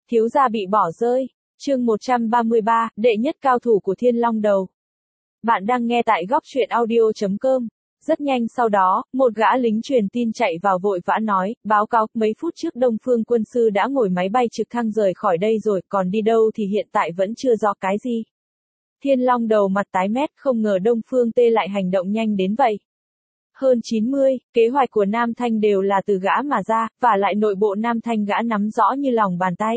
Thiếu gia bị bỏ rơi. Chương 133, đệ nhất cao thủ của Thiên Long Đầu. Bạn đang nghe tại góc truyện audio.com. Rất nhanh sau đó, một gã lính truyền tin chạy vào vội vã nói, báo cáo, mấy phút trước Đông Phương quân sư đã ngồi máy bay trực thăng rời khỏi đây rồi, còn đi đâu thì hiện tại vẫn chưa rõ cái gì. Thiên Long Đầu mặt tái mét, không ngờ Đông Phương Tê lại hành động nhanh đến vậy. Hơn 90, kế hoạch của Nam Thanh đều là từ gã mà ra, và lại nội bộ Nam Thanh gã nắm rõ như lòng bàn tay.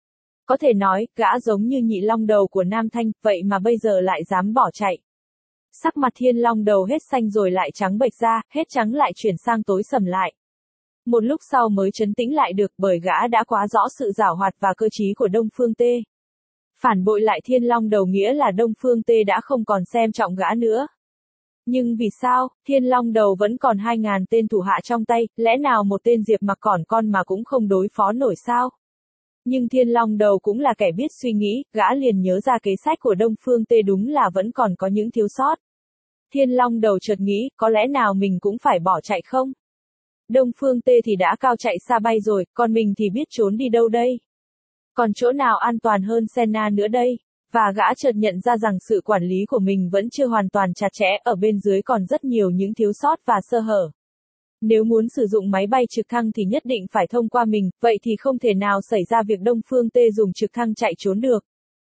Có thể nói, gã giống như nhị long đầu của Nam Thanh, vậy mà bây giờ lại dám bỏ chạy. Sắc mặt Thiên Long Đầu hết xanh rồi lại trắng bệch ra, hết trắng lại chuyển sang tối sầm lại. Một lúc sau mới trấn tĩnh lại được bởi gã đã quá rõ sự giảo hoạt và cơ trí của Đông Phương Tê. Phản bội lại Thiên Long Đầu nghĩa là Đông Phương Tê đã không còn xem trọng gã nữa. Nhưng vì sao, Thiên Long Đầu vẫn còn 2.000 tên thủ hạ trong tay, lẽ nào một tên Diệp Mặc còn con mà cũng không đối phó nổi sao? Nhưng Thiên Long Đầu cũng là kẻ biết suy nghĩ, gã liền nhớ ra kế sách của Đông Phương Tê đúng là vẫn còn có những thiếu sót. Thiên Long Đầu chợt nghĩ, có lẽ nào mình cũng phải bỏ chạy không? Đông Phương Tê thì đã cao chạy xa bay rồi, còn mình thì biết trốn đi đâu đây? Còn chỗ nào an toàn hơn Senna nữa đây? Và gã chợt nhận ra rằng sự quản lý của mình vẫn chưa hoàn toàn chặt chẽ, ở bên dưới còn rất nhiều những thiếu sót và sơ hở. Nếu muốn sử dụng máy bay trực thăng thì nhất định phải thông qua mình, vậy thì không thể nào xảy ra việc Đông Phương Tê dùng trực thăng chạy trốn được.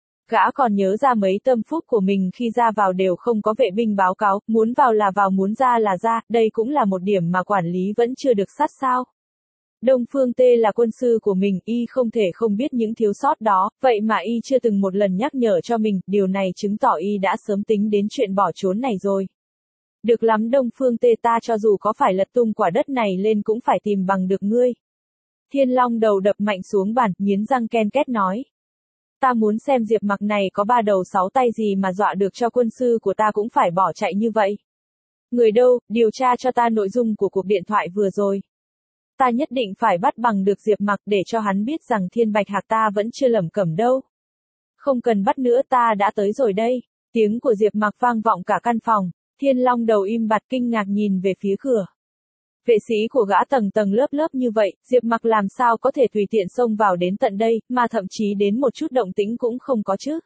Gã còn nhớ ra mấy tâm phúc của mình khi ra vào đều không có vệ binh báo cáo, muốn vào là vào muốn ra là ra, đây cũng là một điểm mà quản lý vẫn chưa được sát sao. Đông Phương Tê là quân sư của mình, y không thể không biết những thiếu sót đó, vậy mà y chưa từng một lần nhắc nhở cho mình, điều này chứng tỏ y đã sớm tính đến chuyện bỏ trốn này rồi. Được lắm Đông Phương Tê, ta cho dù có phải lật tung quả đất này lên cũng phải tìm bằng được ngươi. Thiên Long Đầu đập mạnh xuống bàn, nghiến răng ken két nói. Ta muốn xem Diệp Mặc này có 3 đầu 6 tay gì mà dọa được cho quân sư của ta cũng phải bỏ chạy như vậy. Người đâu, điều tra cho ta nội dung của cuộc điện thoại vừa rồi. Ta nhất định phải bắt bằng được Diệp Mặc để cho hắn biết rằng Thiên Bạch Hạc ta vẫn chưa lẩm cẩm đâu. Không cần bắt nữa, ta đã tới rồi đây. Tiếng của Diệp Mặc vang vọng cả căn phòng. Thiên Long Đầu im bặt kinh ngạc nhìn về phía cửa. Vệ sĩ của gã tầng tầng lớp lớp như vậy, Diệp Mặc làm sao có thể tùy tiện xông vào đến tận đây, mà thậm chí đến một chút động tĩnh cũng không có chứ.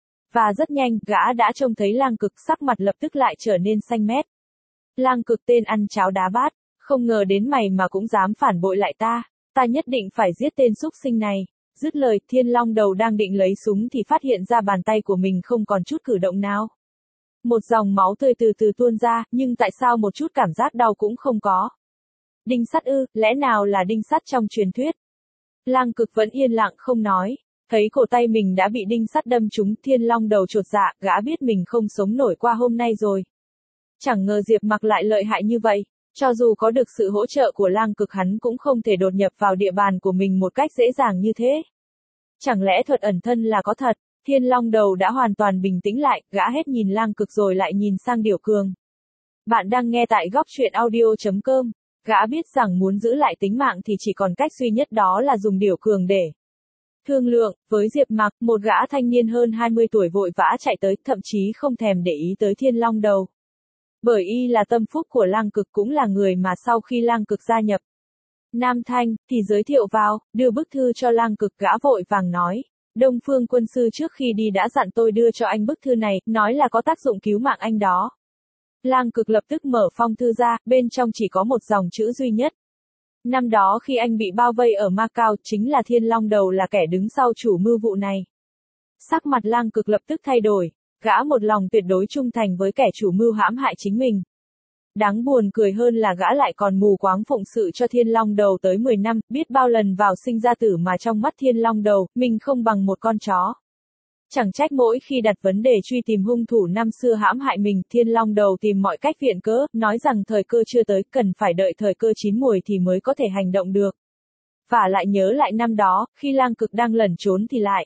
Và rất nhanh, gã đã trông thấy Lang Cực, sắc mặt lập tức lại trở nên xanh mét. Lang Cực, tên ăn cháo đá bát, không ngờ đến mày mà cũng dám phản bội lại ta, ta nhất định phải giết tên súc sinh này. Dứt lời, Thiên Long Đầu đang định lấy súng thì phát hiện ra bàn tay của mình không còn chút cử động nào. Một dòng máu tươi từ từ tuôn ra, nhưng tại sao một chút cảm giác đau cũng không có. Đinh sắt ư, lẽ nào là đinh sắt trong truyền thuyết? Lang Cực vẫn yên lặng không nói. Thấy cổ tay mình đã bị đinh sắt đâm trúng, Thiên Long Đầu chột dạ, gã biết mình không sống nổi qua hôm nay rồi. Chẳng ngờ Diệp Mặc lại lợi hại như vậy. Cho dù có được sự hỗ trợ của Lang Cực hắn cũng không thể đột nhập vào địa bàn của mình một cách dễ dàng như thế. Chẳng lẽ thuật ẩn thân là có thật? Thiên Long Đầu đã hoàn toàn bình tĩnh lại, gã hết nhìn Lang Cực rồi lại nhìn sang Điểu Cường. Bạn đang nghe tại góc truyện audio.com. Gã biết rằng muốn giữ lại tính mạng thì chỉ còn cách duy nhất đó là dùng Điểu Cường để thương lượng. Với Diệp Mặc, một gã thanh niên hơn 20 tuổi vội vã chạy tới, thậm chí không thèm để ý tới Thiên Long Đầu. Bởi y là tâm phúc của Lang Cực, cũng là người mà sau khi Lang Cực gia nhập Nam Thanh, thì giới thiệu vào, đưa bức thư cho Lang Cực. Gã vội vàng nói, Đông Phương quân sư trước khi đi đã dặn tôi đưa cho anh bức thư này, nói là có tác dụng cứu mạng anh đó. Lang Cực lập tức mở phong thư ra, bên trong chỉ có một dòng chữ duy nhất. Năm đó khi anh bị bao vây ở Macau, chính là Thiên Long Đầu là kẻ đứng sau chủ mưu vụ này. Sắc mặt Lang Cực lập tức thay đổi, gã một lòng tuyệt đối trung thành với kẻ chủ mưu hãm hại chính mình. Đáng buồn cười hơn là gã lại còn mù quáng phụng sự cho Thiên Long Đầu tới 10 năm, biết bao lần vào sinh ra tử mà trong mắt Thiên Long Đầu, mình không bằng một con chó. Chẳng trách mỗi khi đặt vấn đề truy tìm hung thủ năm xưa hãm hại mình, Thiên Long Đầu tìm mọi cách viện cớ, nói rằng thời cơ chưa tới, cần phải đợi thời cơ chín muồi thì mới có thể hành động được. Và lại nhớ lại năm đó, khi Lang Cực đang lẩn trốn thì lại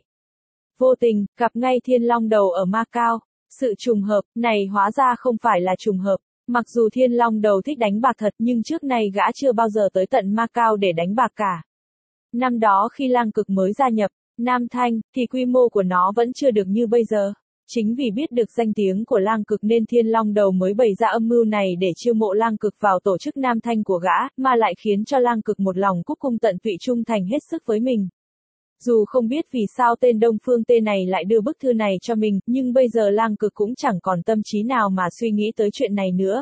vô tình gặp ngay Thiên Long Đầu ở Macau. Sự trùng hợp này hóa ra không phải là trùng hợp. Mặc dù Thiên Long Đầu thích đánh bạc thật, nhưng trước nay gã chưa bao giờ tới tận Macau để đánh bạc cả. Năm đó khi Lang Cực mới gia nhập Nam Thanh, thì quy mô của nó vẫn chưa được như bây giờ. Chính vì biết được danh tiếng của Lang Cực nên Thiên Long Đầu mới bày ra âm mưu này để chiêu mộ Lang Cực vào tổ chức Nam Thanh của gã, mà lại khiến cho Lang Cực một lòng cúc cung tận tụy trung thành hết sức với mình. Dù không biết vì sao tên Đông Phương Tê này lại đưa bức thư này cho mình, nhưng bây giờ Lang Cực cũng chẳng còn tâm trí nào mà suy nghĩ tới chuyện này nữa.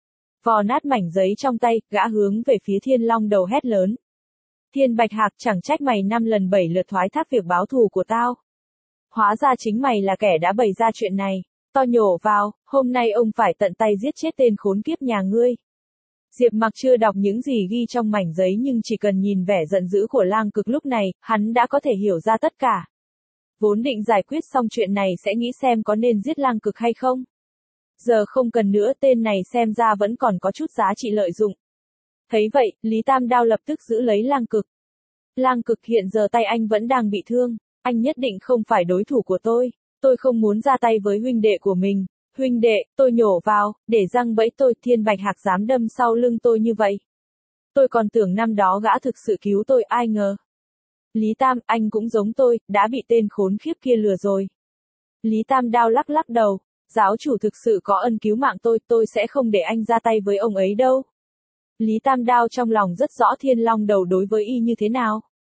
Vò nát mảnh giấy trong tay, gã hướng về phía Thiên Long Đầu hét lớn. Thiên Bạch Hạc, chẳng trách mày 5 lần 7 lượt thoái thác việc báo thù của tao. Hóa ra chính mày là kẻ đã bày ra chuyện này. To nhổ vào, hôm nay ông phải tận tay giết chết tên khốn kiếp nhà ngươi. Diệp Mặc chưa đọc những gì ghi trong mảnh giấy nhưng chỉ cần nhìn vẻ giận dữ của Lang Cực lúc này, hắn đã có thể hiểu ra tất cả. Vốn định giải quyết xong chuyện này sẽ nghĩ xem có nên giết Lang Cực hay không. Giờ không cần nữa, tên này xem ra vẫn còn có chút giá trị lợi dụng. Thấy vậy, Lý Tam Đao lập tức giữ lấy Lang Cực. Lang Cực, hiện giờ tay anh vẫn đang bị thương, anh nhất định không phải đối thủ của tôi không muốn ra tay với huynh đệ của mình. Huynh đệ, tôi nhổ vào, để răng bẫy tôi, Thiên Bạch Hạc dám đâm sau lưng tôi như vậy. Tôi còn tưởng năm đó gã thực sự cứu tôi, ai ngờ. Lý Tam, anh cũng giống tôi, đã bị tên khốn khiếp kia lừa rồi. Lý Tam Đao lắc lắc đầu, giáo chủ thực sự có ân cứu mạng tôi sẽ không để anh ra tay với ông ấy đâu. Lý Tam Đao trong lòng rất rõ Thiên Long Đầu đối với y như thế nào.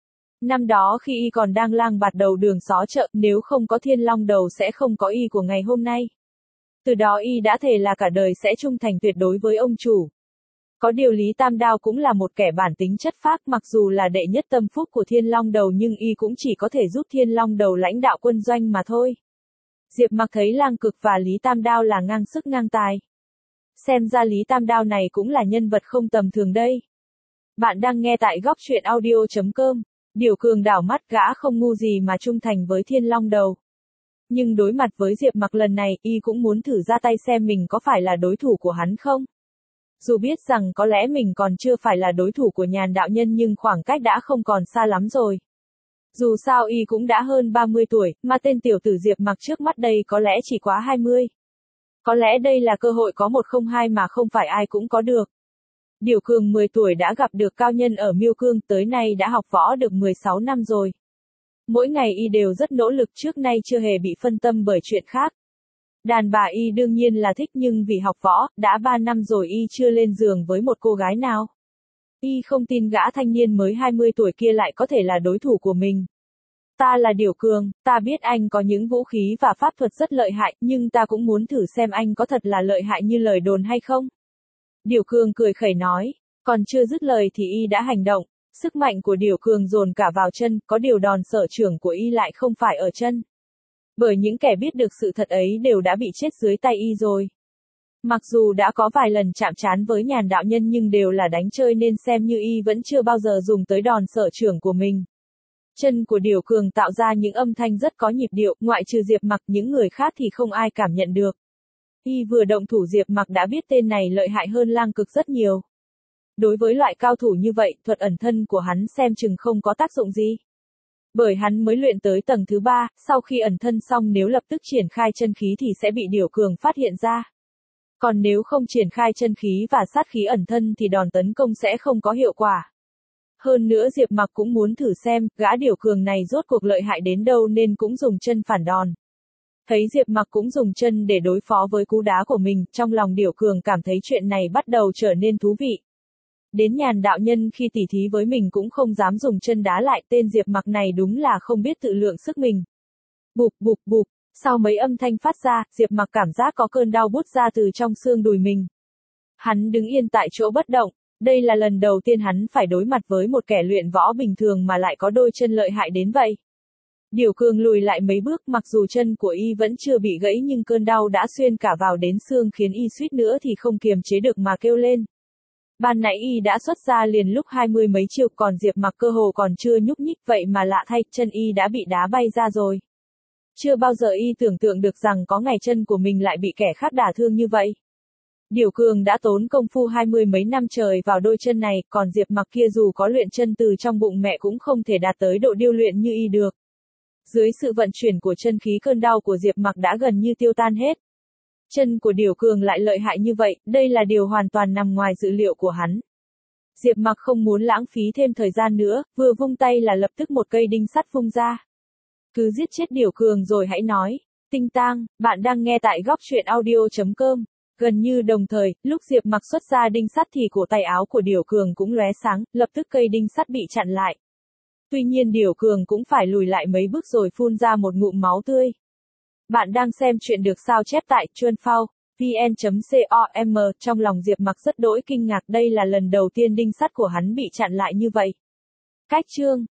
Năm đó khi y còn đang lang bạt đầu đường xó chợ, nếu không có Thiên Long Đầu sẽ không có y của ngày hôm nay. Từ đó y đã thề là cả đời sẽ trung thành tuyệt đối với ông chủ. Có điều Lý Tam Đao cũng là một kẻ bản tính chất phác, mặc dù là đệ nhất tâm phúc của Thiên Long Đầu nhưng y cũng chỉ có thể giúp Thiên Long Đầu lãnh đạo quân doanh mà thôi. Diệp Mặc thấy Lang Cực và Lý Tam Đao là ngang sức ngang tài. Xem ra Lý Tam Đao này cũng là nhân vật không tầm thường đây. Bạn đang nghe tại góc truyện audio.com. Điểu Cường đảo mắt, gã không ngu gì mà trung thành với Thiên Long Đầu. Nhưng đối mặt với Diệp Mặc lần này, y cũng muốn thử ra tay xem mình có phải là đối thủ của hắn không. Dù biết rằng có lẽ mình còn chưa phải là đối thủ của Nhàn đạo nhân nhưng khoảng cách đã không còn xa lắm rồi. Dù sao y cũng đã hơn 30 tuổi, mà tên tiểu tử Diệp Mặc trước mắt đây có lẽ chỉ quá 20. Có lẽ đây là cơ hội có 102 mà không phải ai cũng có được. Điểu Cường 10 tuổi đã gặp được cao nhân ở Miêu Cương, tới nay đã học võ được 16 năm rồi. Mỗi ngày y đều rất nỗ lực, trước nay chưa hề bị phân tâm bởi chuyện khác. Đàn bà y đương nhiên là thích nhưng vì học võ, đã 3 năm rồi y chưa lên giường với một cô gái nào. Y không tin gã thanh niên mới 20 tuổi kia lại có thể là đối thủ của mình. Ta là Điểu Cường, ta biết anh có những vũ khí và pháp thuật rất lợi hại, nhưng ta cũng muốn thử xem anh có thật là lợi hại như lời đồn hay không. Điểu Cường cười khẩy nói, còn chưa dứt lời thì y đã hành động. Sức mạnh của Điểu Cường dồn cả vào chân, có điều đòn sở trưởng của y lại không phải ở chân. Bởi những kẻ biết được sự thật ấy đều đã bị chết dưới tay y rồi. Mặc dù đã có vài lần chạm trán với Nhàn đạo nhân nhưng đều là đánh chơi nên xem như y vẫn chưa bao giờ dùng tới đòn sở trưởng của mình. Chân của Điểu Cường tạo ra những âm thanh rất có nhịp điệu, ngoại trừ Diệp Mặc những người khác thì không ai cảm nhận được. Y vừa động thủ Diệp Mặc đã biết tên này lợi hại hơn Lang Cực rất nhiều. Đối với loại cao thủ như vậy, thuật ẩn thân của hắn xem chừng không có tác dụng gì. Bởi hắn mới luyện tới tầng thứ 3, sau khi ẩn thân xong nếu lập tức triển khai chân khí thì sẽ bị Điểu Cường phát hiện ra. Còn nếu không triển khai chân khí và sát khí ẩn thân thì đòn tấn công sẽ không có hiệu quả. Hơn nữa Diệp Mặc cũng muốn thử xem, gã Điểu Cường này rốt cuộc lợi hại đến đâu nên cũng dùng chân phản đòn. Thấy Diệp Mặc cũng dùng chân để đối phó với cú đá của mình, trong lòng Điểu Cường cảm thấy chuyện này bắt đầu trở nên thú vị. Đến Nhàn đạo nhân khi tỉ thí với mình cũng không dám dùng chân đá lại, tên Diệp Mặc này đúng là không biết tự lượng sức mình. Bụp bụp bụp, sau mấy âm thanh phát ra, Diệp Mặc cảm giác có cơn đau bút ra từ trong xương đùi mình. Hắn đứng yên tại chỗ bất động, đây là lần đầu tiên hắn phải đối mặt với một kẻ luyện võ bình thường mà lại có đôi chân lợi hại đến vậy. Điểu Cường lùi lại mấy bước, mặc dù chân của y vẫn chưa bị gãy nhưng cơn đau đã xuyên cả vào đến xương khiến y suýt nữa thì không kiềm chế được mà kêu lên. Ban nãy y đã xuất ra liền lúc 20 mấy chiêu, còn Diệp Mặc cơ hồ còn chưa nhúc nhích, vậy mà lạ thay, chân y đã bị đá bay ra rồi. Chưa bao giờ y tưởng tượng được rằng có ngày chân của mình lại bị kẻ khác đả thương như vậy. Điểu Cường đã tốn công phu 20 mấy năm trời vào đôi chân này, còn Diệp Mặc kia dù có luyện chân từ trong bụng mẹ cũng không thể đạt tới độ điêu luyện như y được. Dưới sự vận chuyển của chân khí, cơn đau của Diệp Mặc đã gần như tiêu tan hết. Chân của Điểu Cường lại lợi hại như vậy, đây là điều hoàn toàn nằm ngoài dự liệu của hắn. Diệp Mặc không muốn lãng phí thêm thời gian nữa, vừa vung tay là lập tức một cây đinh sắt vung ra. Cứ giết chết Điểu Cường rồi hãy nói. Tinh tang, bạn đang nghe tại góc truyện audio.com. Gần như đồng thời, lúc Diệp Mặc xuất ra đinh sắt thì cổ tay áo của Điểu Cường cũng lóe sáng, lập tức cây đinh sắt bị chặn lại. Tuy nhiên Điểu Cường cũng phải lùi lại mấy bước rồi phun ra một ngụm máu tươi. Bạn đang xem chuyện được sao chép tại Chuanphao vn.com. Trong lòng Diệp Mặc rất đỗi kinh ngạc, đây là lần đầu tiên đinh sắt của hắn bị chặn lại như vậy. Cách chương